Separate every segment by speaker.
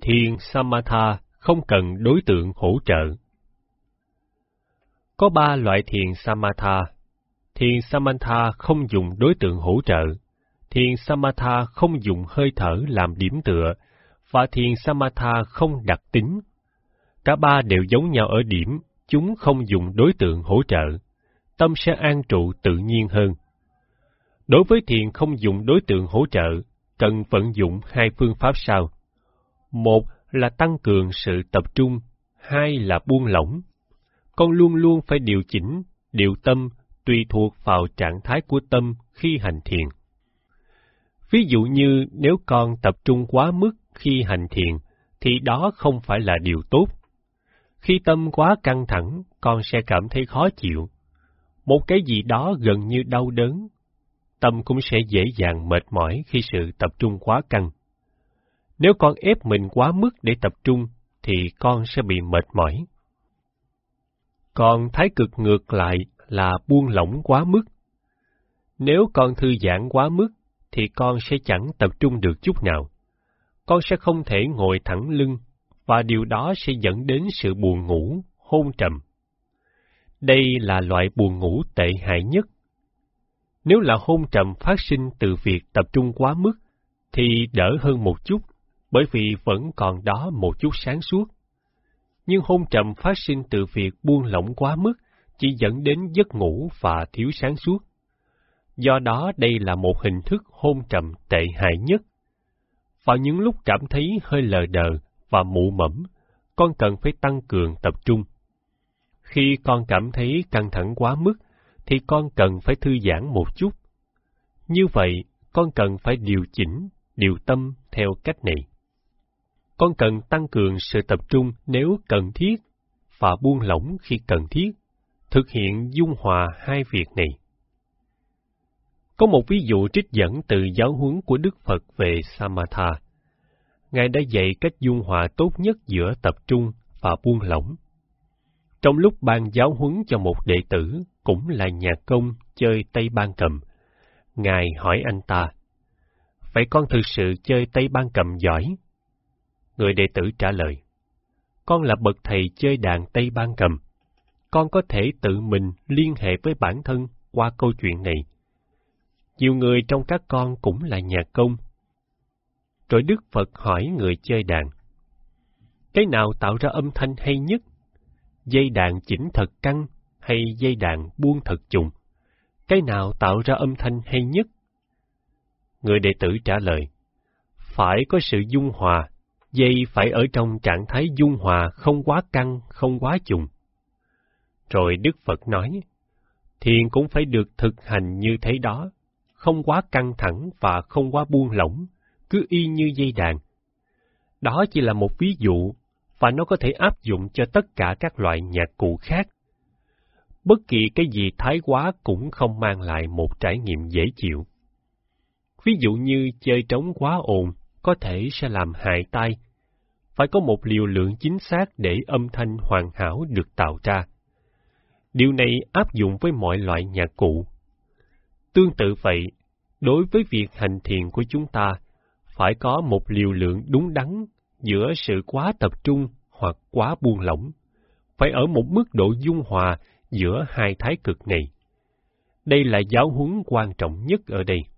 Speaker 1: Thiền Samatha không cần đối tượng hỗ trợ. Có 3 loại thiền Samatha. Thiền Samatha không dùng đối tượng hỗ trợ, thiền Samatha không dùng hơi thở làm điểm tựa, và thiền Samatha không đặc tính. Cả 3 đều giống nhau ở điểm, chúng không dùng đối tượng hỗ trợ. Tâm sẽ an trụ tự nhiên hơn. Đối với thiền không dùng đối tượng hỗ trợ, cần vận dụng 2 phương pháp sau. 1 là tăng cường sự tập trung, 2 là buông lỏng. Con luôn luôn phải điều chỉnh, điều tâm, tùy thuộc vào trạng thái của tâm khi hành thiền. Ví dụ như nếu con tập trung quá mức khi hành thiền, thì đó không phải là điều tốt. Khi tâm quá căng thẳng, con sẽ cảm thấy khó chịu. Một cái gì đó gần như đau đớn. Tâm cũng sẽ dễ dàng mệt mỏi khi sự tập trung quá căng. Nếu con ép mình quá mức để tập trung, thì con sẽ bị mệt mỏi. Còn thái cực ngược lại là buông lỏng quá mức. Nếu con thư giãn quá mức, thì con sẽ chẳng tập trung được chút nào. Con sẽ không thể ngồi thẳng lưng, và điều đó sẽ dẫn đến sự buồn ngủ, hôn trầm. Đây là loại buồn ngủ tệ hại nhất. Nếu là hôn trầm phát sinh từ việc tập trung quá mức, thì đỡ hơn một chút, bởi vì vẫn còn đó một chút sáng suốt. Nhưng hôn trầm phát sinh từ việc buông lỏng quá mức chỉ dẫn đến giấc ngủ và thiếu sáng suốt. Do đó đây là một hình thức hôn trầm tệ hại nhất. Vào những lúc cảm thấy hơi lờ đờ và mụ mẫm, con cần phải tăng cường tập trung. Khi con cảm thấy căng thẳng quá mức, thì con cần phải thư giãn một chút. Như vậy, con cần phải điều chỉnh, điều tâm theo cách này. Con cần tăng cường sự tập trung nếu cần thiết, và buông lỏng khi cần thiết, thực hiện dung hòa 2 việc này. Có một ví dụ trích dẫn từ giáo huấn của Đức Phật về Samatha. Ngài đã dạy cách dung hòa tốt nhất giữa tập trung và buông lỏng. Trong lúc ban giáo huấn cho một đệ tử, cũng là nhạc công chơi Tây Ban Cầm, Ngài hỏi anh ta, vậy con thực sự chơi Tây Ban Cầm giỏi? Người đệ tử trả lời, con là bậc thầy chơi đàn Tây Ban Cầm. Con có thể tự mình liên hệ với bản thân qua câu chuyện này. Nhiều người trong các con cũng là nhạc công. Rồi Đức Phật hỏi người chơi đàn, cái nào tạo ra âm thanh hay nhất? Dây đàn chỉnh thật căng hay dây đàn buông thật trùng? Cái nào tạo ra âm thanh hay nhất? Người đệ tử trả lời, phải có sự dung hòa, dây phải ở trong trạng thái dung hòa, không quá căng, không quá trùng. Rồi Đức Phật nói, thiền cũng phải được thực hành như thế đó, không quá căng thẳng và không quá buông lỏng, cứ y như dây đàn. Đó chỉ là một ví dụ, và nó có thể áp dụng cho tất cả các loại nhạc cụ khác. Bất kỳ cái gì thái quá cũng không mang lại một trải nghiệm dễ chịu. Ví dụ như chơi trống quá ồn, có thể sẽ làm hại tai. Phải có một liều lượng chính xác để âm thanh hoàn hảo được tạo ra. Điều này áp dụng với mọi loại nhạc cụ. Tương tự vậy, đối với việc hành thiền của chúng ta, phải có một liều lượng đúng đắn giữa sự quá tập trung hoặc quá buông lỏng, phải ở một mức độ dung hòa giữa 2 thái cực này. Đây là giáo huấn quan trọng nhất ở đây.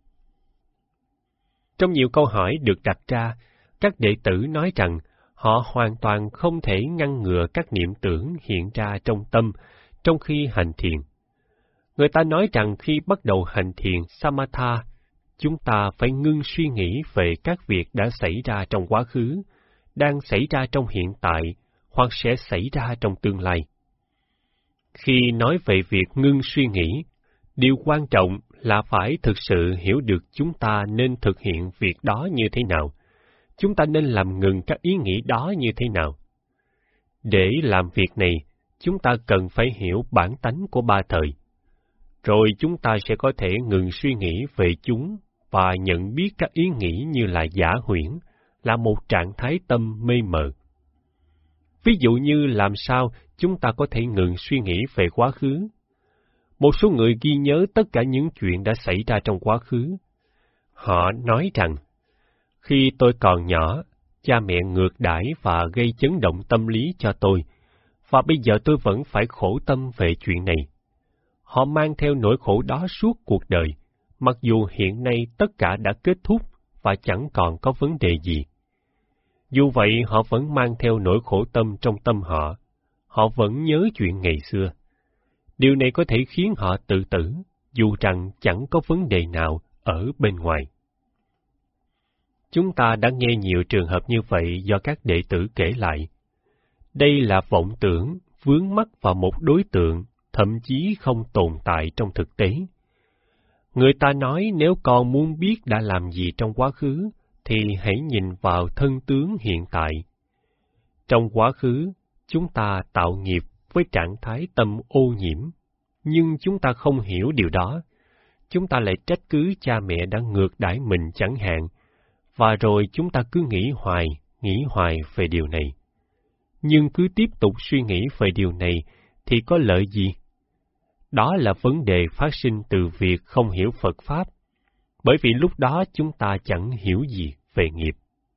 Speaker 1: Trong nhiều câu hỏi được đặt ra, các đệ tử nói rằng họ hoàn toàn không thể ngăn ngừa các niệm tưởng hiện ra trong tâm trong khi hành thiền. Người ta nói rằng khi bắt đầu hành thiền Samatha, chúng ta phải ngưng suy nghĩ về các việc đã xảy ra trong quá khứ, đang xảy ra trong hiện tại, hoặc sẽ xảy ra trong tương lai. Khi nói về việc ngưng suy nghĩ, điều quan trọng là phải thực sự hiểu được chúng ta nên thực hiện việc đó như thế nào. Chúng ta nên làm ngừng các ý nghĩ đó như thế nào. Để làm việc này, chúng ta cần phải hiểu bản tánh của 3 thời. Rồi chúng ta sẽ có thể ngừng suy nghĩ về chúng và nhận biết các ý nghĩ như là giả huyễn, là một trạng thái tâm mê mờ. Ví dụ như làm sao chúng ta có thể ngừng suy nghĩ về quá khứ. Một số người ghi nhớ tất cả những chuyện đã xảy ra trong quá khứ. Họ nói rằng, khi tôi còn nhỏ, cha mẹ ngược đãi và gây chấn động tâm lý cho tôi, và bây giờ tôi vẫn phải khổ tâm về chuyện này. Họ mang theo nỗi khổ đó suốt cuộc đời, mặc dù hiện nay tất cả đã kết thúc và chẳng còn có vấn đề gì. Dù vậy, họ vẫn mang theo nỗi khổ tâm trong tâm họ. Họ vẫn nhớ chuyện ngày xưa. Điều này có thể khiến họ tự tử, dù rằng chẳng có vấn đề nào ở bên ngoài. Chúng ta đã nghe nhiều trường hợp như vậy do các đệ tử kể lại. Đây là vọng tưởng, vướng mắc vào một đối tượng, thậm chí không tồn tại trong thực tế. Người ta nói nếu con muốn biết đã làm gì trong quá khứ, thì hãy nhìn vào thân tướng hiện tại. Trong quá khứ, chúng ta tạo nghiệp với trạng thái tâm ô nhiễm, nhưng chúng ta không hiểu điều đó. Chúng ta lại trách cứ cha mẹ đã ngược đãi mình chẳng hạn, và rồi chúng ta cứ nghĩ hoài về điều này. Nhưng cứ tiếp tục suy nghĩ về điều này thì có lợi gì? Đó là vấn đề phát sinh từ việc không hiểu Phật Pháp, bởi vì lúc đó chúng ta chẳng hiểu gì về nghiệp.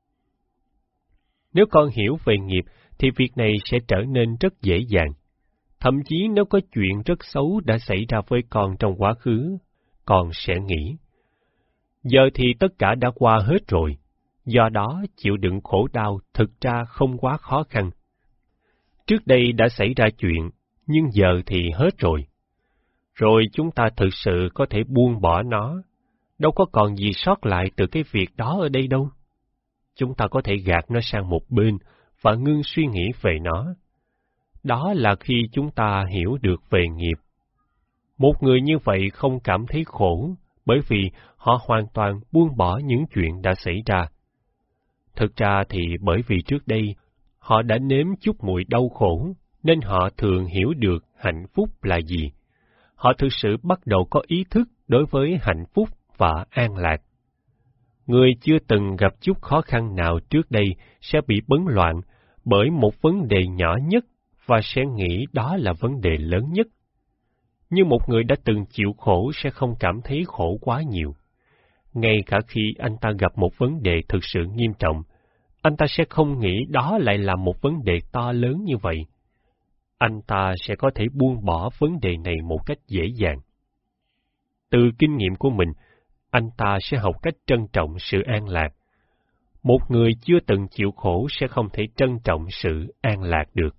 Speaker 1: Nếu con hiểu về nghiệp thì việc này sẽ trở nên rất dễ dàng. Thậm chí nếu có chuyện rất xấu đã xảy ra với con trong quá khứ, con sẽ nghĩ, giờ thì tất cả đã qua hết rồi, do đó chịu đựng khổ đau thực ra không quá khó khăn. Trước đây đã xảy ra chuyện, nhưng giờ thì hết rồi. Rồi chúng ta thực sự có thể buông bỏ nó, đâu có còn gì sót lại từ cái việc đó ở đây đâu. Chúng ta có thể gạt nó sang một bên và ngưng suy nghĩ về nó. Đó là khi chúng ta hiểu được về nghiệp. Một người như vậy không cảm thấy khổ, bởi vì họ hoàn toàn buông bỏ những chuyện đã xảy ra. Thực ra thì bởi vì trước đây, họ đã nếm chút mùi đau khổ, nên họ thường hiểu được hạnh phúc là gì. Họ thực sự bắt đầu có ý thức đối với hạnh phúc và an lạc. Người chưa từng gặp chút khó khăn nào trước đây sẽ bị bấn loạn bởi một vấn đề nhỏ nhất và sẽ nghĩ đó là vấn đề lớn nhất. Nhưng một người đã từng chịu khổ sẽ không cảm thấy khổ quá nhiều. Ngay cả khi anh ta gặp một vấn đề thực sự nghiêm trọng, anh ta sẽ không nghĩ đó lại là một vấn đề to lớn như vậy. Anh ta sẽ có thể buông bỏ vấn đề này một cách dễ dàng. Từ kinh nghiệm của mình, anh ta sẽ học cách trân trọng sự an lạc. Một người chưa từng chịu khổ sẽ không thể trân trọng sự an lạc được.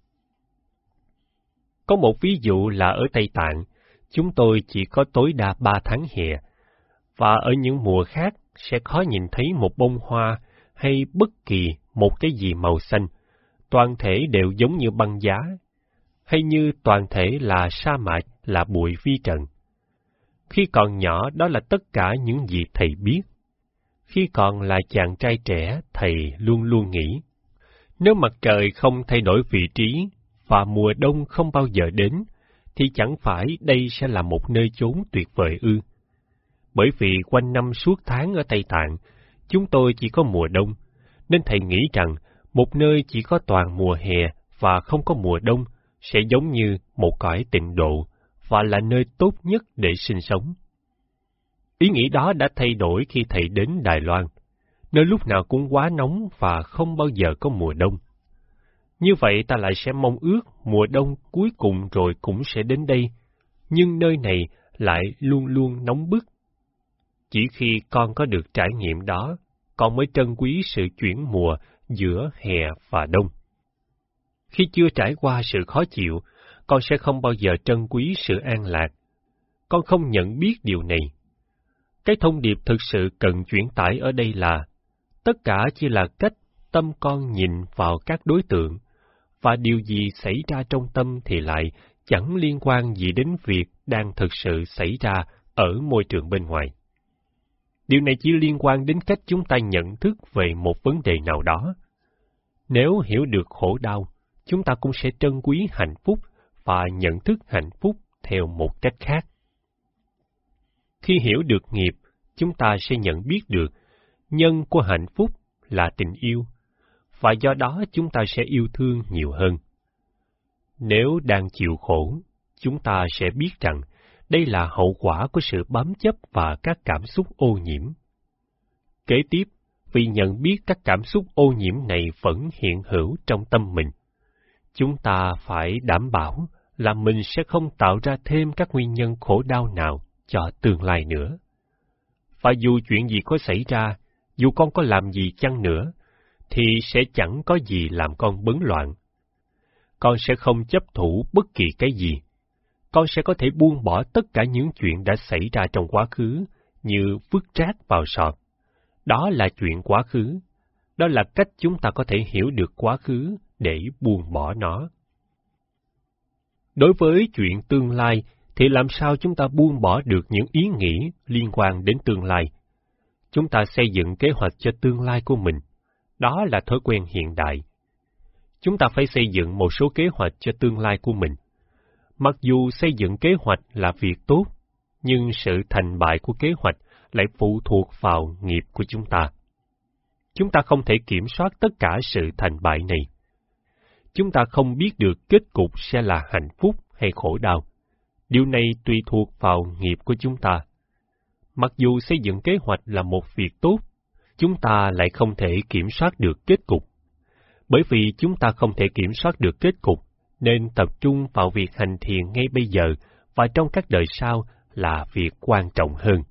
Speaker 1: Có một ví dụ là ở Tây Tạng, chúng tôi chỉ có tối đa 3 tháng hè, và ở những mùa khác sẽ khó nhìn thấy một bông hoa hay bất kỳ một cái gì màu xanh, toàn thể đều giống như băng giá, hay như toàn thể là sa mạc, là bụi vi trần. Khi còn nhỏ, đó là tất cả những gì thầy biết. Khi còn là chàng trai trẻ, thầy luôn luôn nghĩ, nếu mặt trời không thay đổi vị trí và mùa đông không bao giờ đến, thì chẳng phải đây sẽ là một nơi chốn tuyệt vời ư? Bởi vì quanh năm suốt tháng ở Tây Tạng, chúng tôi chỉ có mùa đông, nên thầy nghĩ rằng một nơi chỉ có toàn mùa hè và không có mùa đông sẽ giống như một cõi tịnh độ và là nơi tốt nhất để sinh sống. Ý nghĩ đó đã thay đổi khi thầy đến Đài Loan, nơi lúc nào cũng quá nóng và không bao giờ có mùa đông. Như vậy ta lại sẽ mong ước mùa đông cuối cùng rồi cũng sẽ đến đây, nhưng nơi này lại luôn luôn nóng bức. Chỉ khi con có được trải nghiệm đó, con mới trân quý sự chuyển mùa giữa hè và đông. Khi chưa trải qua sự khó chịu, con sẽ không bao giờ trân quý sự an lạc. Con không nhận biết điều này. Cái thông điệp thực sự cần chuyển tải ở đây là, tất cả chỉ là cách tâm con nhìn vào các đối tượng, và điều gì xảy ra trong tâm thì lại chẳng liên quan gì đến việc đang thực sự xảy ra ở môi trường bên ngoài. Điều này chỉ liên quan đến cách chúng ta nhận thức về một vấn đề nào đó. Nếu hiểu được khổ đau, chúng ta cũng sẽ trân quý hạnh phúc và nhận thức hạnh phúc theo một cách khác. Khi hiểu được nghiệp, chúng ta sẽ nhận biết được nhân của hạnh phúc là tình yêu, và do đó chúng ta sẽ yêu thương nhiều hơn. Nếu đang chịu khổ, chúng ta sẽ biết rằng đây là hậu quả của sự bám chấp và các cảm xúc ô nhiễm. Kế tiếp, vì nhận biết các cảm xúc ô nhiễm này vẫn hiện hữu trong tâm mình. Chúng ta phải đảm bảo là mình sẽ không tạo ra thêm các nguyên nhân khổ đau nào cho tương lai nữa. Và dù chuyện gì có xảy ra, dù con có làm gì chăng nữa, thì sẽ chẳng có gì làm con bấn loạn. Con sẽ không chấp thủ bất kỳ cái gì. Con sẽ có thể buông bỏ tất cả những chuyện đã xảy ra trong quá khứ, như vứt rác vào sọt. Đó là chuyện quá khứ. Đó là cách chúng ta có thể hiểu được quá khứ để buông bỏ nó. Đối với chuyện tương lai, thì làm sao chúng ta buông bỏ được những ý nghĩ liên quan đến tương lai? Chúng ta xây dựng kế hoạch cho tương lai của mình. Đó là thói quen hiện đại. Chúng ta phải xây dựng một số kế hoạch cho tương lai của mình. Mặc dù xây dựng kế hoạch là việc tốt, nhưng sự thành bại của kế hoạch lại phụ thuộc vào nghiệp của chúng ta. Chúng ta không thể kiểm soát tất cả sự thành bại này. Chúng ta không biết được kết cục sẽ là hạnh phúc hay khổ đau. Điều này tùy thuộc vào nghiệp của chúng ta. Mặc dù xây dựng kế hoạch là một việc tốt, chúng ta lại không thể kiểm soát được kết cục. Bởi vì chúng ta không thể kiểm soát được kết cục, nên tập trung vào việc hành thiền ngay bây giờ và trong các đời sau là việc quan trọng hơn.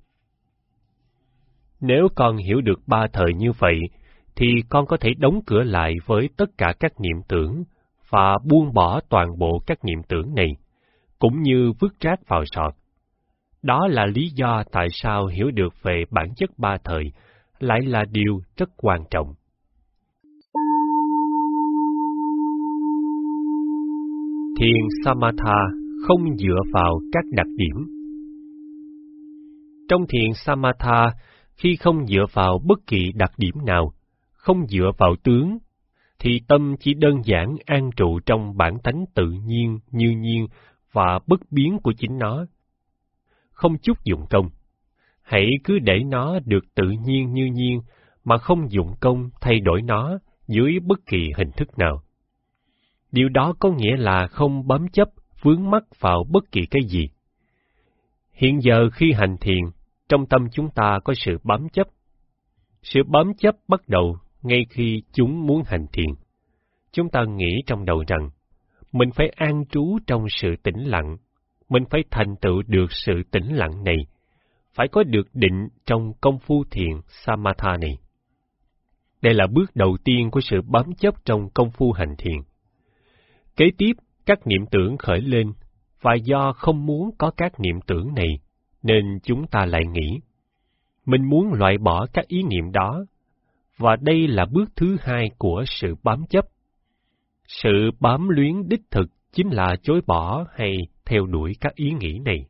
Speaker 1: Nếu con hiểu được ba thời như vậy, thì con có thể đóng cửa lại với tất cả các niệm tưởng và buông bỏ toàn bộ các niệm tưởng này, cũng như vứt rác vào sọt. Đó là lý do tại sao hiểu được về bản chất ba thời lại là điều rất quan trọng. Thiền Samatha không dựa vào các đặc điểm. Trong thiền Samatha, khi không dựa vào bất kỳ đặc điểm nào, không dựa vào tướng, thì tâm chỉ đơn giản an trụ trong bản tánh tự nhiên, như nhiên và bất biến của chính nó. Không chút dụng công. Hãy cứ để nó được tự nhiên như nhiên, mà không dụng công thay đổi nó dưới bất kỳ hình thức nào. Điều đó có nghĩa là không bám chấp, vướng mắc vào bất kỳ cái gì. Hiện giờ khi hành thiền, trong tâm chúng ta có sự bám chấp. Sự bám chấp bắt đầu ngay khi chúng muốn hành thiền. Chúng ta nghĩ trong đầu rằng, mình phải an trú trong sự tĩnh lặng, mình phải thành tựu được sự tĩnh lặng này, phải có được định trong công phu thiền Samatha này. Đây là bước đầu tiên của sự bám chấp trong công phu hành thiền. Kế tiếp, các niệm tưởng khởi lên, và do không muốn có các niệm tưởng này, nên chúng ta lại nghĩ. Mình muốn loại bỏ các ý niệm đó, và đây là bước thứ hai của sự bám chấp. Sự bám luyến đích thực chính là chối bỏ hay theo đuổi các ý nghĩ này.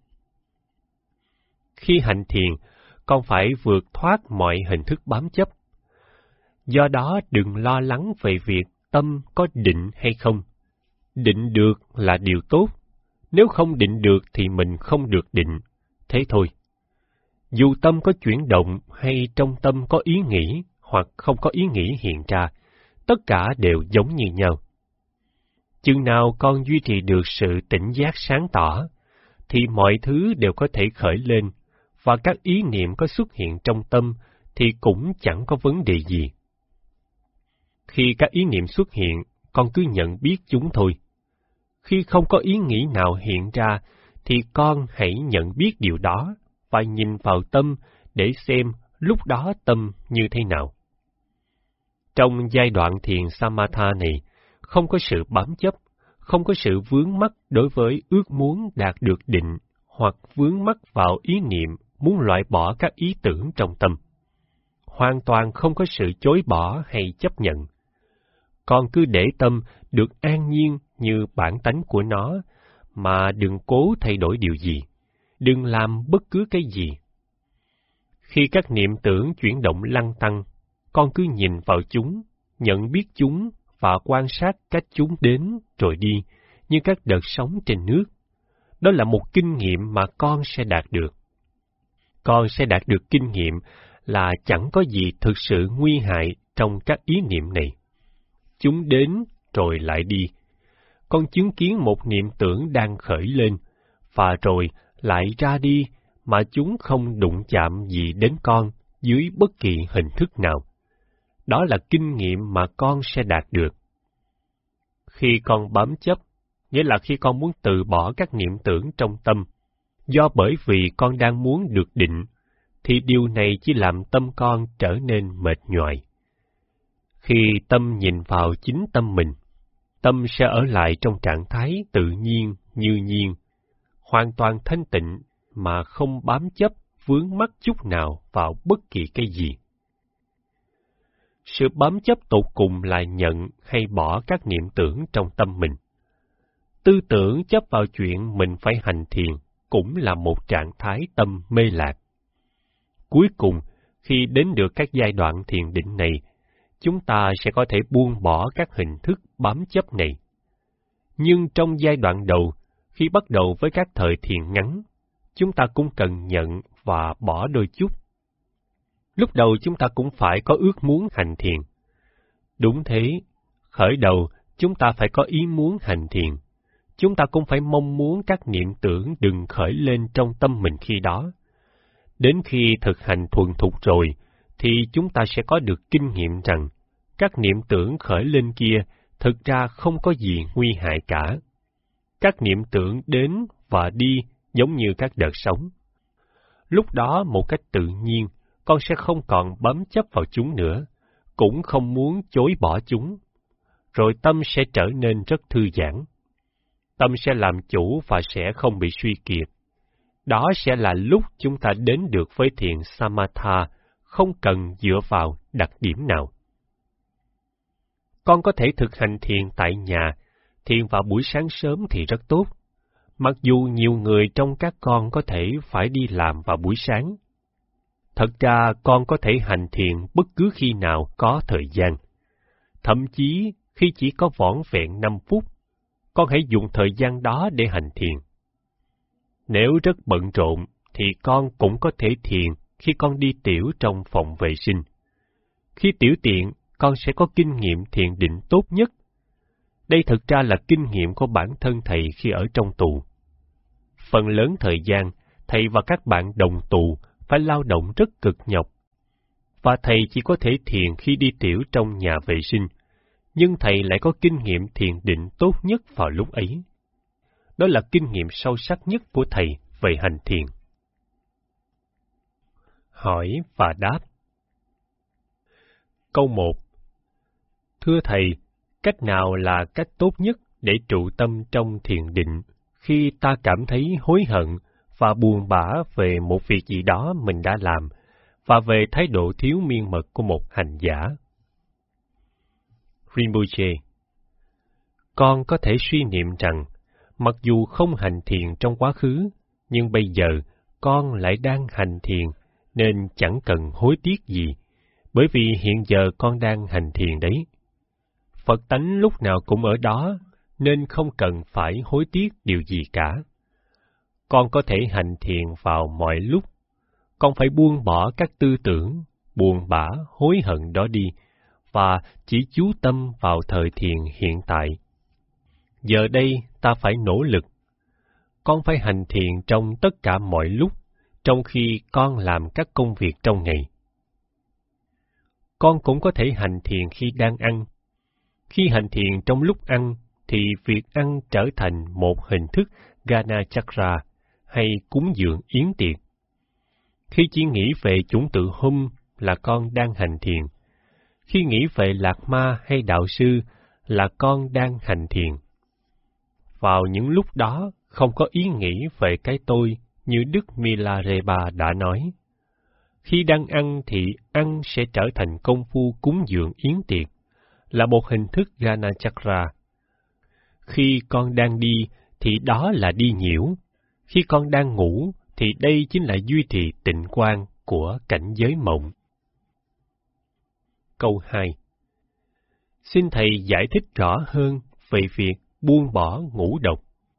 Speaker 1: Khi hành thiền, con phải vượt thoát mọi hình thức bám chấp. Do đó đừng lo lắng về việc tâm có định hay không. Định được là điều tốt. Nếu không định được thì mình không được định. Thế thôi. Dù tâm có chuyển động hay trong tâm có ý nghĩ hoặc không có ý nghĩ hiện ra, tất cả đều giống như nhau. Chừng nào con duy trì được sự tỉnh giác sáng tỏ, thì mọi thứ đều có thể khởi lên, và các ý niệm có xuất hiện trong tâm thì cũng chẳng có vấn đề gì. Khi các ý niệm xuất hiện, con cứ nhận biết chúng thôi. Khi không có ý nghĩ nào hiện ra, thì con hãy nhận biết điều đó và nhìn vào tâm để xem lúc đó tâm như thế nào. Trong giai đoạn thiền Samatha này, không có sự bám chấp, không có sự vướng mắc đối với ước muốn đạt được định hoặc vướng mắc vào ý niệm muốn loại bỏ các ý tưởng trong tâm. Hoàn toàn không có sự chối bỏ hay chấp nhận. Con cứ để tâm được an nhiên như bản tánh của nó, mà đừng cố thay đổi điều gì, đừng làm bất cứ cái gì. Khi các niệm tưởng chuyển động lăn tăn, con cứ nhìn vào chúng, nhận biết chúng và quan sát cách chúng đến rồi đi, như các đợt sóng trên nước. Đó là một kinh nghiệm mà con sẽ đạt được. Con sẽ đạt được kinh nghiệm là chẳng có gì thực sự nguy hại trong các ý niệm này. Chúng đến rồi lại đi. Con chứng kiến một niệm tưởng đang khởi lên, và rồi lại ra đi, mà chúng không đụng chạm gì đến con dưới bất kỳ hình thức nào. Đó là kinh nghiệm mà con sẽ đạt được. Khi con bám chấp, nghĩa là khi con muốn từ bỏ các niệm tưởng trong tâm, bởi vì con đang muốn được định, thì điều này chỉ làm tâm con trở nên mệt nhoài. Khi tâm nhìn vào chính tâm mình, tâm sẽ ở lại trong trạng thái tự nhiên, như nhiên, hoàn toàn thanh tịnh mà không bám chấp, vướng mắc chút nào vào bất kỳ cái gì. Sự bám chấp tột cùng là nhận hay bỏ các niệm tưởng trong tâm mình. Tư tưởng chấp vào chuyện mình phải hành thiền cũng là một trạng thái tâm mê lạc. Cuối cùng, khi đến được các giai đoạn thiền định này, chúng ta sẽ có thể buông bỏ các hình thức bám chấp này. Nhưng trong giai đoạn đầu, khi bắt đầu với các thời thiền ngắn, chúng ta cũng cần nhận và bỏ đôi chút. Lúc đầu chúng ta cũng phải có ước muốn hành thiền. Đúng thế, khởi đầu chúng ta phải có ý muốn hành thiền. Chúng ta cũng phải mong muốn các niệm tưởng đừng khởi lên trong tâm mình khi đó. Đến khi thực hành thuần thục rồi, thì chúng ta sẽ có được kinh nghiệm rằng các niệm tưởng khởi lên kia thực ra không có gì nguy hại cả. Các niệm tưởng đến và đi giống như các đợt sóng. Lúc đó một cách tự nhiên, con sẽ không còn bám chấp vào chúng nữa, cũng không muốn chối bỏ chúng. Rồi tâm sẽ trở nên rất thư giãn. Tâm sẽ làm chủ và sẽ không bị suy kiệt. Đó sẽ là lúc chúng ta đến được với thiền Samatha, không cần dựa vào đặc điểm nào. Con có thể thực hành thiền tại nhà, thiền vào buổi sáng sớm thì rất tốt. Mặc dù nhiều người trong các con có thể phải đi làm vào buổi sáng. Thật ra con có thể hành thiền bất cứ khi nào có thời gian. Thậm chí khi chỉ có vỏn vẹn 5 phút, con hãy dùng thời gian đó để hành thiền. Nếu rất bận rộn, thì con cũng có thể thiền khi con đi tiểu trong phòng vệ sinh. Khi tiểu tiện, con sẽ có kinh nghiệm thiền định tốt nhất. Đây thực ra là kinh nghiệm của bản thân thầy khi ở trong tù. Phần lớn thời gian, thầy và các bạn đồng tù phải lao động rất cực nhọc. Và thầy chỉ có thể thiền khi đi tiểu trong nhà vệ sinh, nhưng thầy lại có kinh nghiệm thiền định tốt nhất vào lúc ấy. Đó là kinh nghiệm sâu sắc nhất của thầy về hành thiền. Hỏi và đáp. Câu 1. Thưa thầy, cách nào là cách tốt nhất để trụ tâm trong thiền định khi ta cảm thấy hối hận và buồn bã về một việc gì đó mình đã làm và về thái độ thiếu miên mật của một hành giả? Rinpoche: Con có thể suy niệm rằng, mặc dù không hành thiền trong quá khứ, nhưng bây giờ con lại đang hành thiền, nên chẳng cần hối tiếc gì, bởi vì hiện giờ con đang hành thiền đấy. Phật tánh lúc nào cũng ở đó, nên không cần phải hối tiếc điều gì cả. Con có thể hành thiền vào mọi lúc. Con phải buông bỏ các tư tưởng, buồn bã, hối hận đó đi, và chỉ chú tâm vào thời thiền hiện tại. Giờ đây ta phải nỗ lực. Con phải hành thiền trong tất cả mọi lúc, trong khi con làm các công việc trong ngày. Con cũng có thể hành thiền khi đang ăn. Khi hành thiền trong lúc ăn, thì việc ăn trở thành một hình thức Gana Chakra hay cúng dường yến tiệc. Khi chỉ nghĩ về chủng tự hum là con đang hành thiền. Khi nghĩ về Lạc Ma hay đạo sư là con đang hành thiền. Vào những lúc đó không có ý nghĩ về cái tôi như Đức Milarepa đã nói. Khi đang ăn thì ăn sẽ trở thành công phu cúng dường yến tiệc, là một hình thức Gana Chakra. Khi con đang đi thì đó là đi nhiễu. Khi con đang ngủ thì đây chính là duy trì tịnh quan của cảnh giới mộng. Câu 2. Xin Thầy giải thích rõ hơn về việc buông bỏ ngũ độc.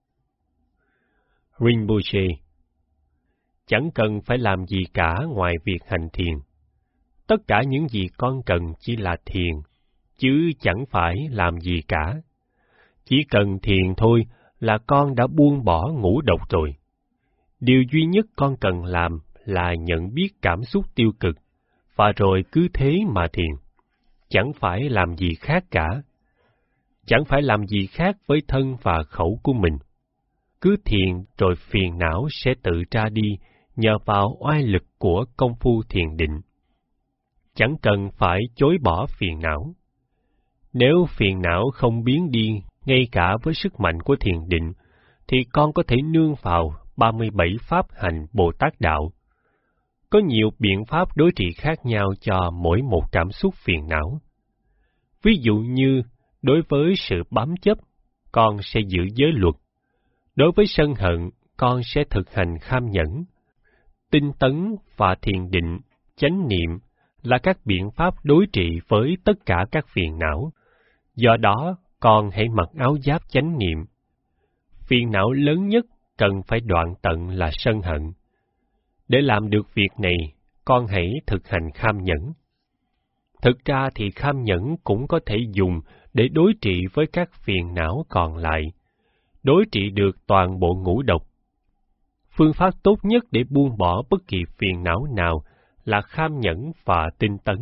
Speaker 1: Rinpoche: Chẳng cần phải làm gì cả ngoài việc hành thiền. Tất cả những gì con cần chỉ là thiền, chứ chẳng phải làm gì cả. Chỉ cần thiền thôi là con đã buông bỏ ngũ độc rồi. Điều duy nhất con cần làm là nhận biết cảm xúc tiêu cực, và rồi cứ thế mà thiền. chẳng phải làm gì khác cả. Chẳng phải làm gì khác với thân và khẩu của mình. Cứ thiền rồi phiền não sẽ tự ra đi nhờ vào oai lực của công phu thiền định. Chẳng cần phải chối bỏ phiền não. Nếu phiền não không biến đi ngay cả với sức mạnh của thiền định, thì con có thể nương vào 37 pháp hành Bồ Tát Đạo. Có nhiều biện pháp đối trị khác nhau cho mỗi một cảm xúc phiền não. Ví dụ như, đối với sự bám chấp, con sẽ giữ giới luật. Đối với sân hận, con sẽ thực hành kham nhẫn. Tinh tấn và thiền định, chánh niệm là các biện pháp đối trị với tất cả các phiền não. Do đó, con hãy mặc áo giáp chánh niệm. Phiền não lớn nhất cần phải đoạn tận là sân hận. Để làm được việc này, con hãy thực hành kham nhẫn. Thực ra thì kham nhẫn cũng có thể dùng để đối trị với các phiền não còn lại, đối trị được toàn bộ ngũ độc. Phương pháp tốt nhất để buông bỏ bất kỳ phiền não nào là kham nhẫn và tinh tấn.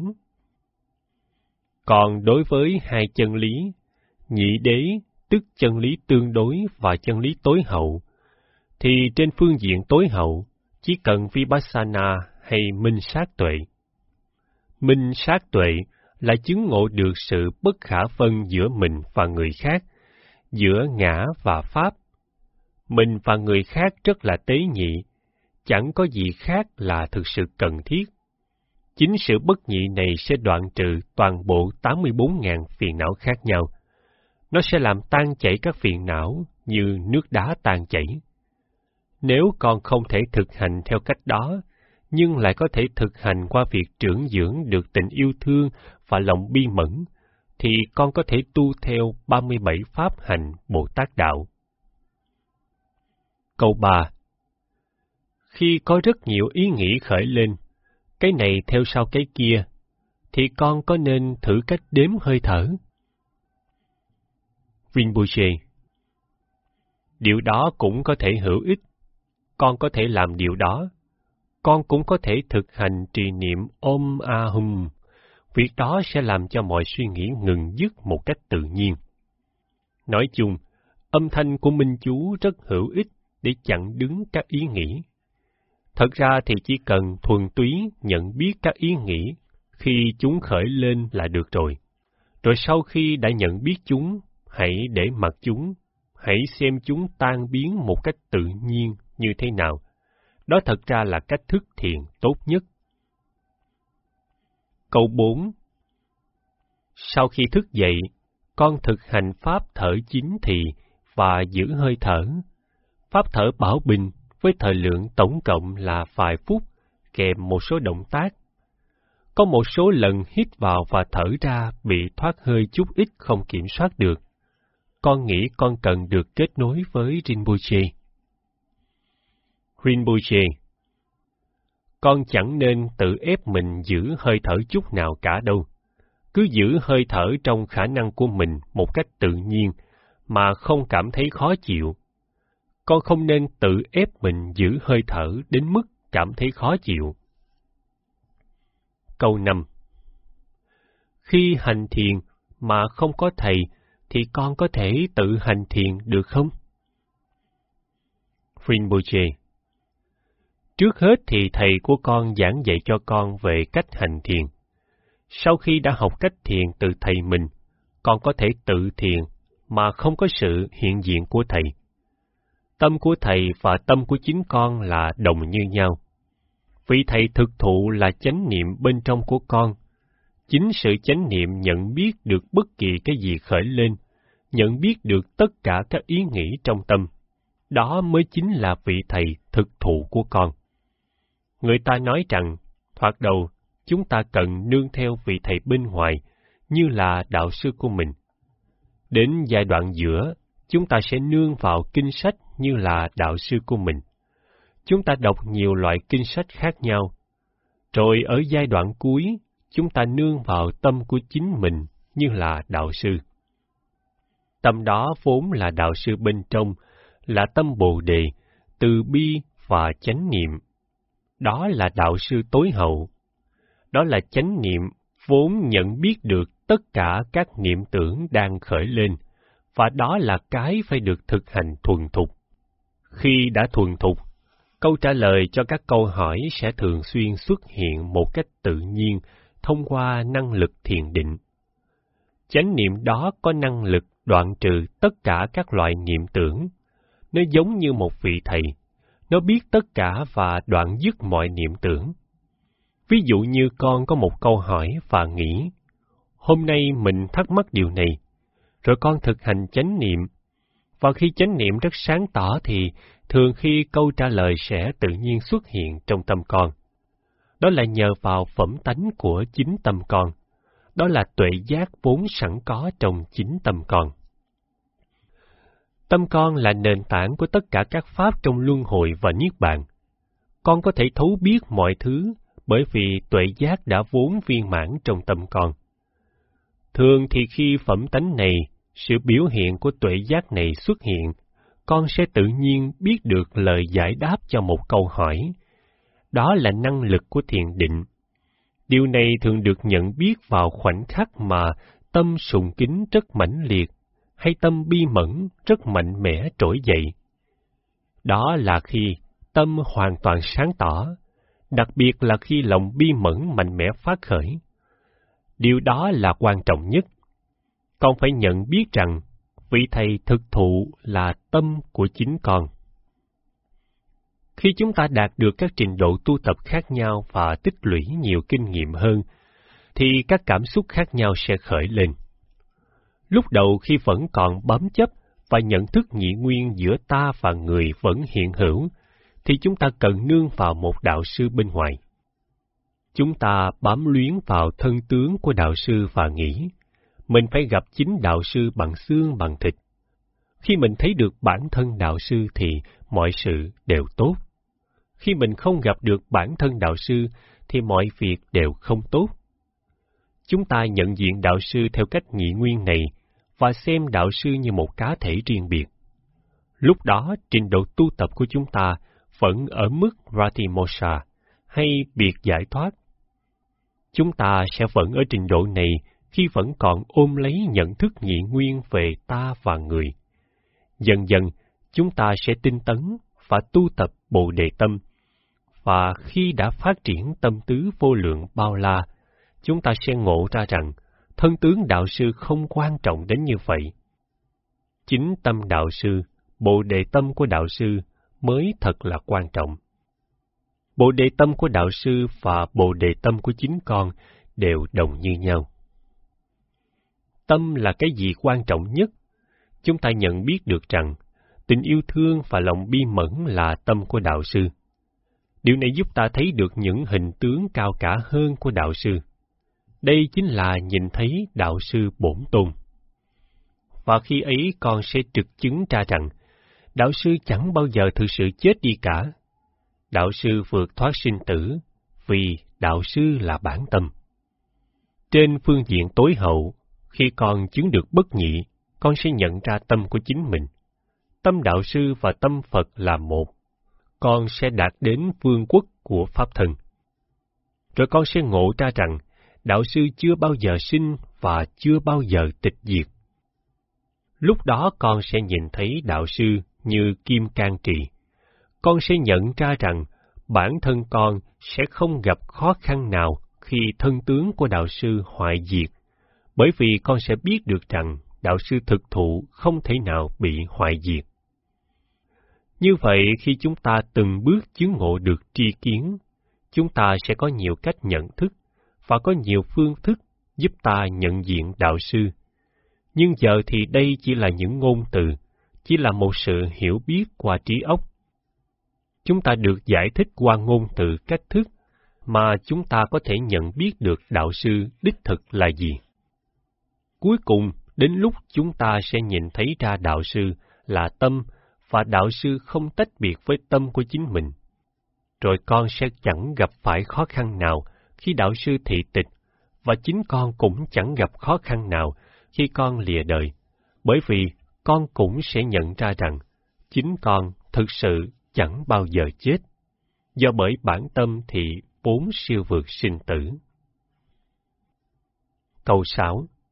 Speaker 1: Còn đối với hai chân lý, nhị đế, tức chân lý tương đối và chân lý tối hậu, thì trên phương diện tối hậu, chỉ cần Vipassana hay minh sát tuệ. Minh sát tuệ là chứng ngộ được sự bất khả phân giữa mình và người khác, giữa ngã và pháp. Mình và người khác rất là tế nhị, chẳng có gì khác là thực sự cần thiết. Chính sự bất nhị này sẽ đoạn trừ toàn bộ 84.000 phiền não khác nhau. Nó sẽ làm tan chảy các phiền não như nước đá tan chảy. Nếu con không thể thực hành theo cách đó, nhưng lại có thể thực hành qua việc trưởng dưỡng được tình yêu thương và lòng bi mẫn, thì con có thể tu theo 37 pháp hành Bồ Tát Đạo. Câu 3. Khi có rất nhiều ý nghĩ khởi lên, cái này theo sau cái kia, thì con có nên thử cách đếm hơi thở? Rinpoche: Điều đó cũng có thể hữu ích. Con có thể làm điều đó. Con cũng có thể thực hành trì niệm Om A Hum. Việc đó sẽ làm cho mọi suy nghĩ ngừng dứt một cách tự nhiên. Nói chung, âm thanh của minh chú rất hữu ích để chặn đứng các ý nghĩ. Thật ra thì chỉ cần thuần túy nhận biết các ý nghĩ khi chúng khởi lên là được rồi. Rồi sau khi đã nhận biết chúng, hãy để mặc chúng, hãy xem chúng tan biến một cách tự nhiên như thế nào. Đó thật ra là cách thức thiền tốt nhất. Câu 4. Sau khi thức dậy, con thực hành pháp thở chính thì và giữ hơi thở. Pháp thở bảo bình với thời lượng tổng cộng là vài phút, kèm một số động tác. Có một số lần hít vào và thở ra bị thoát hơi chút ít không kiểm soát được. Con nghĩ con cần được kết nối với Rinpoche. Rinpoche: Con chẳng nên tự ép mình giữ hơi thở chút nào cả đâu. Cứ giữ hơi thở trong khả năng của mình một cách tự nhiên, mà không cảm thấy khó chịu. Con không nên tự ép mình giữ hơi thở đến mức cảm thấy khó chịu. Câu 5. Khi hành thiền mà không có thầy, thì con có thể tự hành thiền được không? Rinpoche: Trước hết thì thầy của con giảng dạy cho con về cách hành thiền. Sau khi đã học cách thiền từ thầy mình, con có thể tự thiền mà không có sự hiện diện của thầy. Tâm của thầy và tâm của chính con là đồng như nhau. Vị thầy thực thụ là chánh niệm bên trong của con. Chính sự chánh niệm nhận biết được bất kỳ cái gì khởi lên, nhận biết được tất cả các ý nghĩ trong tâm. Đó mới chính là vị thầy thực thụ của con. Người ta nói rằng, thoạt đầu, chúng ta cần nương theo vị thầy bên ngoài, như là đạo sư của mình. Đến giai đoạn giữa, chúng ta sẽ nương vào kinh sách như là đạo sư của mình. Chúng ta đọc nhiều loại kinh sách khác nhau. Rồi ở giai đoạn cuối, chúng ta nương vào tâm của chính mình như là đạo sư. Tâm đó vốn là đạo sư bên trong, là tâm Bồ Đề, từ bi và chánh niệm. Đó là đạo sư tối hậu. Đó là chánh niệm vốn nhận biết được tất cả các niệm tưởng đang khởi lên, và đó là cái phải được thực hành thuần thục. Khi đã thuần thục, câu trả lời cho các câu hỏi sẽ thường xuyên xuất hiện một cách tự nhiên thông qua năng lực thiền định. Chánh niệm đó có năng lực đoạn trừ tất cả các loại niệm tưởng. Nó giống như một vị thầy, nó biết tất cả và đoạn dứt mọi niệm tưởng. Ví dụ như con có một câu hỏi và nghĩ, hôm nay mình thắc mắc điều này, rồi con thực hành chánh niệm. Và khi chánh niệm rất sáng tỏ thì thường khi câu trả lời sẽ tự nhiên xuất hiện trong tâm con. Đó là nhờ vào phẩm tánh của chính tâm con. Đó là tuệ giác vốn sẵn có trong chính tâm con. Tâm con là nền tảng của tất cả các pháp trong luân hồi và niết bàn. Con có thể thấu biết mọi thứ bởi vì tuệ giác đã vốn viên mãn trong tâm con. Thường thì khi phẩm tánh này, sự biểu hiện của tuệ giác này xuất hiện, con sẽ tự nhiên biết được lời giải đáp cho một câu hỏi. Đó là năng lực của thiền định. Điều này thường được nhận biết vào khoảnh khắc mà tâm sùng kính rất mãnh liệt, hay tâm bi mẫn rất mạnh mẽ trỗi dậy. Đó là khi tâm hoàn toàn sáng tỏ, đặc biệt là khi lòng bi mẫn mạnh mẽ phát khởi. Điều đó là quan trọng nhất. Con phải nhận biết rằng vị thầy thực thụ là tâm của chính con. Khi chúng ta đạt được các trình độ tu tập khác nhau và tích lũy nhiều kinh nghiệm hơn, thì các cảm xúc khác nhau sẽ khởi lên. Lúc đầu khi vẫn còn bám chấp và nhận thức nhị nguyên giữa ta và người vẫn hiện hữu, thì chúng ta cần nương vào một đạo sư bên ngoài. Chúng ta bám luyến vào thân tướng của đạo sư và nghĩ, mình phải gặp chính đạo sư bằng xương bằng thịt. Khi mình thấy được bản thân đạo sư thì mọi sự đều tốt. Khi mình không gặp được bản thân đạo sư thì mọi việc đều không tốt. Chúng ta nhận diện đạo sư theo cách nhị nguyên này và xem đạo sư như một cá thể riêng biệt. Lúc đó, trình độ tu tập của chúng ta vẫn ở mức Ratimoksha, hay biệt giải thoát. Chúng ta sẽ vẫn ở trình độ này khi vẫn còn ôm lấy nhận thức nhị nguyên về ta và người. Dần dần, chúng ta sẽ tinh tấn và tu tập Bồ Đề Tâm, và khi đã phát triển tâm tứ vô lượng bao la, chúng ta sẽ ngộ ra rằng thân tướng đạo sư không quan trọng đến như vậy. Chính tâm đạo sư, Bồ Đề Tâm của đạo sư mới thật là quan trọng. Bồ Đề Tâm của đạo sư và Bồ Đề Tâm của chính con đều đồng như nhau. Tâm là cái gì quan trọng nhất? Chúng ta nhận biết được rằng tình yêu thương và lòng bi mẫn là tâm của đạo sư. Điều này giúp ta thấy được những hình tướng cao cả hơn của đạo sư. Đây chính là nhìn thấy đạo sư bổn tôn. Và khi ấy con sẽ trực chứng ra rằng đạo sư chẳng bao giờ thực sự chết đi cả. Đạo sư vượt thoát sinh tử vì đạo sư là bản tâm. Trên phương diện tối hậu, khi con chứng được bất nhị, con sẽ nhận ra tâm của chính mình. Tâm đạo sư và tâm Phật là một. Con sẽ đạt đến vương quốc của Pháp thân. Rồi con sẽ ngộ ra rằng đạo sư chưa bao giờ sinh và chưa bao giờ tịch diệt. Lúc đó con sẽ nhìn thấy đạo sư như kim cang trì. Con sẽ nhận ra rằng bản thân con sẽ không gặp khó khăn nào khi thân tướng của đạo sư hoại diệt, bởi vì con sẽ biết được rằng đạo sư thực thụ không thể nào bị hoại diệt. Như vậy, khi chúng ta từng bước chứng ngộ được tri kiến, chúng ta sẽ có nhiều cách nhận thức và có nhiều phương thức giúp ta nhận diện đạo sư. Nhưng giờ thì đây chỉ là những ngôn từ, chỉ là một sự hiểu biết qua trí óc. Chúng ta được giải thích qua ngôn từ cách thức mà chúng ta có thể nhận biết được đạo sư đích thực là gì. Cuối cùng, đến lúc chúng ta sẽ nhìn thấy ra đạo sư là tâm và đạo sư không tách biệt với tâm của chính mình. Rồi con sẽ chẳng gặp phải khó khăn nào khi đạo sư thị tịch, và chính con cũng chẳng gặp khó khăn nào khi con lìa đời, bởi vì con cũng sẽ nhận ra rằng chính con thực sự chẳng bao giờ chết, do bởi bản tâm thì vốn siêu vượt sinh tử. Câu 6.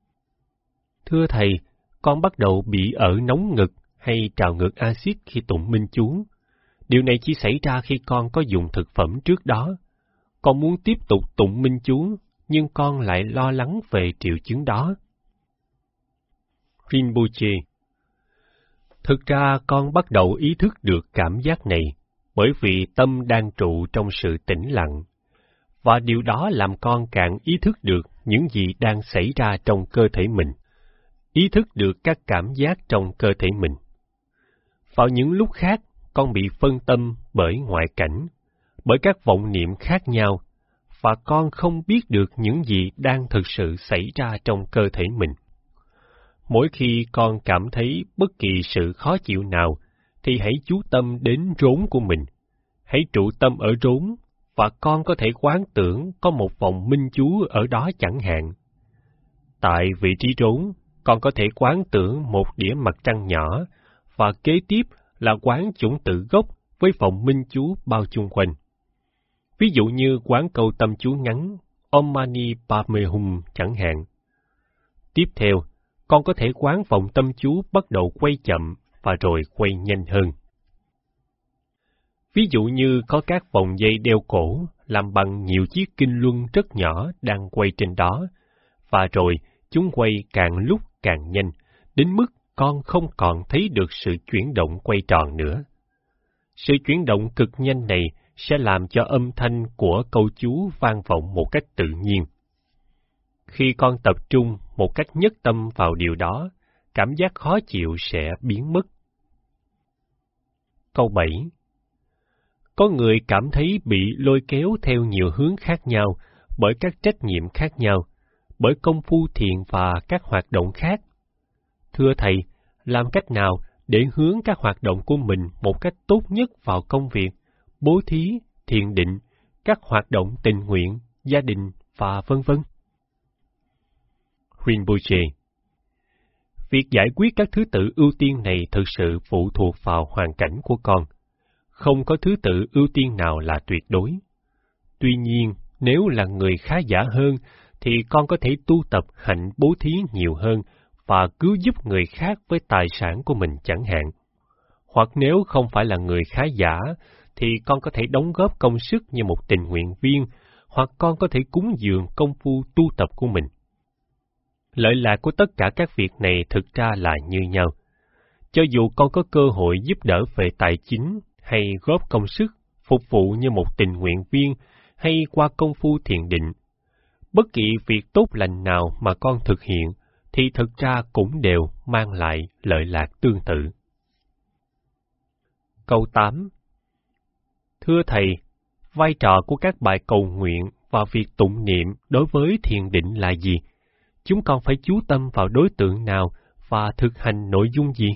Speaker 1: Thưa Thầy, con bắt đầu bị ợ nóng ngực hay trào ngược axit khi tụng minh chú. Điều này chỉ xảy ra khi con có dùng thực phẩm trước đó. Con muốn tiếp tục tụng minh chú, nhưng con lại lo lắng về triệu chứng đó. Rinpoche: Thực ra con bắt đầu ý thức được cảm giác này bởi vì tâm đang trụ trong sự tĩnh lặng, và điều đó làm con càng ý thức được những gì đang xảy ra trong cơ thể mình, ý thức được các cảm giác trong cơ thể mình. Vào những lúc khác, con bị phân tâm bởi ngoại cảnh, bởi các vọng niệm khác nhau, và con không biết được những gì đang thực sự xảy ra trong cơ thể mình. Mỗi khi con cảm thấy bất kỳ sự khó chịu nào, thì hãy chú tâm đến rốn của mình. Hãy trụ tâm ở rốn, và con có thể quán tưởng có một vòng minh chú ở đó chẳng hạn. Tại vị trí rốn, con có thể quán tưởng một đĩa mặt trăng nhỏ, và kế tiếp là quán chủng tự gốc với vòng minh chú bao chung quanh. Ví dụ như quán câu tâm chú ngắn Om Mani Padme Hum chẳng hạn. Tiếp theo, con có thể quán vòng tâm chú bắt đầu quay chậm và rồi quay nhanh hơn. Ví dụ như có các vòng dây đeo cổ làm bằng nhiều chiếc kinh luân rất nhỏ đang quay trên đó, và rồi chúng quay càng lúc càng nhanh, đến mức con không còn thấy được sự chuyển động quay tròn nữa. Sự chuyển động cực nhanh này sẽ làm cho âm thanh của câu chú vang vọng một cách tự nhiên. Khi con tập trung một cách nhất tâm vào điều đó, cảm giác khó chịu sẽ biến mất. Câu 7. Có người cảm thấy bị lôi kéo theo nhiều hướng khác nhau bởi các trách nhiệm khác nhau, bởi công phu thiền và các hoạt động khác. Thưa Thầy, làm cách nào để hướng các hoạt động của mình một cách tốt nhất vào công việc, bố thí, thiền định, các hoạt động tình nguyện, gia đình và vân vân? Rinpoche: Việc giải quyết các thứ tự ưu tiên này thực sự phụ thuộc vào hoàn cảnh của con. Không có thứ tự ưu tiên nào là tuyệt đối. Tuy nhiên, nếu là người khá giả hơn, thì con có thể tu tập hạnh bố thí nhiều hơn và cứu giúp người khác với tài sản của mình chẳng hạn. Hoặc nếu không phải là người khá giả, thì con có thể đóng góp công sức như một tình nguyện viên, hoặc con có thể cúng dường công phu tu tập của mình. Lợi lạc của tất cả các việc này thực ra là như nhau. Cho dù con có cơ hội giúp đỡ về tài chính, hay góp công sức, phục vụ như một tình nguyện viên, hay qua công phu thiền định, bất kỳ việc tốt lành nào mà con thực hiện, thì thực ra cũng đều mang lại lợi lạc tương tự. Câu 8. Thưa Thầy, vai trò của các bài cầu nguyện và việc tụng niệm đối với thiền định là gì? Chúng con phải chú tâm vào đối tượng nào và thực hành nội dung gì?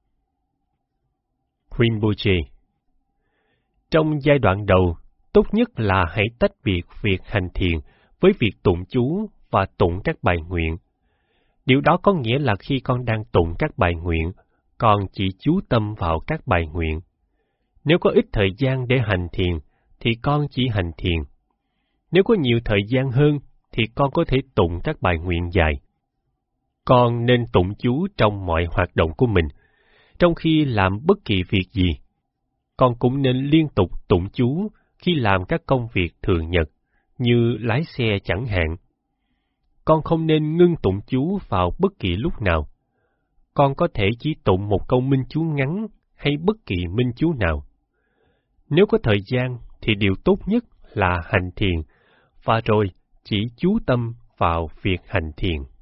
Speaker 1: Rinpoche: Trong giai đoạn đầu, tốt nhất là hãy tách biệt việc hành thiền với việc tụng chú và tụng các bài nguyện. Điều đó có nghĩa là khi con đang tụng các bài nguyện, con chỉ chú tâm vào các bài nguyện. Nếu có ít thời gian để hành thiền, thì con chỉ hành thiền. Nếu có nhiều thời gian hơn, thì con có thể tụng các bài nguyện dài. Con nên tụng chú trong mọi hoạt động của mình. Trong khi làm bất kỳ việc gì, con cũng nên liên tục tụng chú khi làm các công việc thường nhật, như lái xe chẳng hạn. Con không nên ngưng tụng chú vào bất kỳ lúc nào. Con có thể chỉ tụng một câu minh chú ngắn hay bất kỳ minh chú nào. Nếu có thời gian thì điều tốt nhất là hành thiền, và rồi chỉ chú tâm vào việc hành thiền.